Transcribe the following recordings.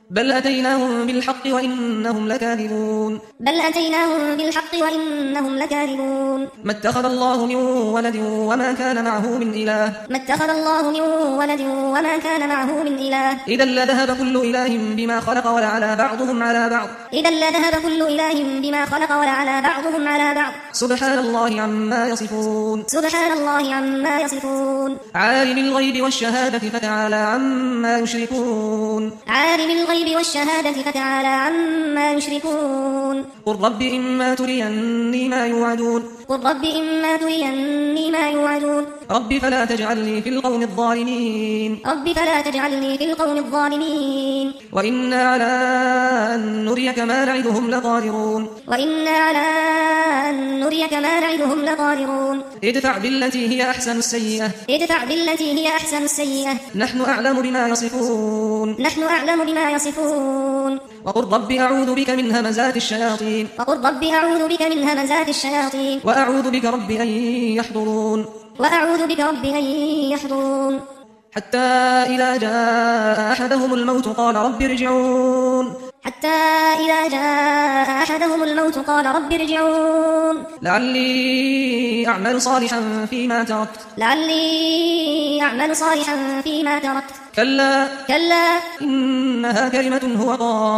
بل أتيناهم بالحق وإنهم لكاذبون ما اتخذ الله من ولد وما كان معه من إله إذا لذهب كل إله بما خلق ولعلى بعضهم على بعض سبحان الله عما يصفون عالم الغيب والشهادة فتعالى عما يشركون قل رب إما تريني ما يوعدون رب فلا تجعلني في القوم الظالمين وإنا على أن نريك ما نعدهم لقادرون ادفع بالتي هي أحسن السيئة نحن أعلم بما يصفون وقل رب أعوذ بك من همزات الشياطين وأعوذ بك رب أن يحضرون حتى إذا جاء أحدهم الموت قال رب ارجعون لعلي أعمل صالحا فيما تركت كلا إنها كلمة هو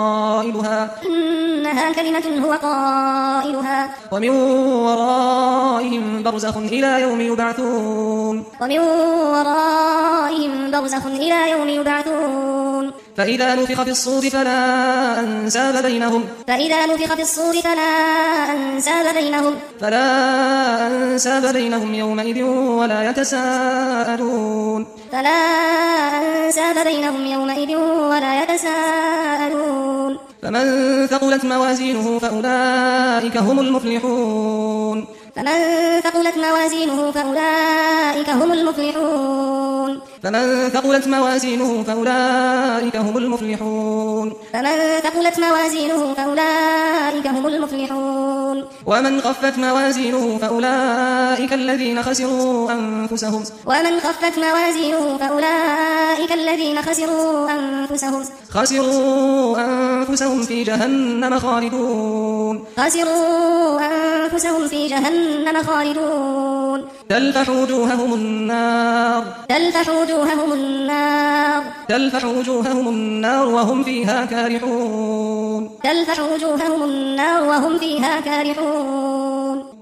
قائلها ومن ورائهم برزخ إلى يوم يبعثون فإذا نفخ في الصور فلا أنساب بينهم يومئذ ولا يتساءلون فمن ثقلت موازينه فأولئك هم المفلحون فمن ثقلت موازينه فأولئك هم المفلحون ومن خفت موازينه فأولئك الذين خسروا أنفسهم في جهنم خالدون تلفح وجوههم النار وهم فيها كارحون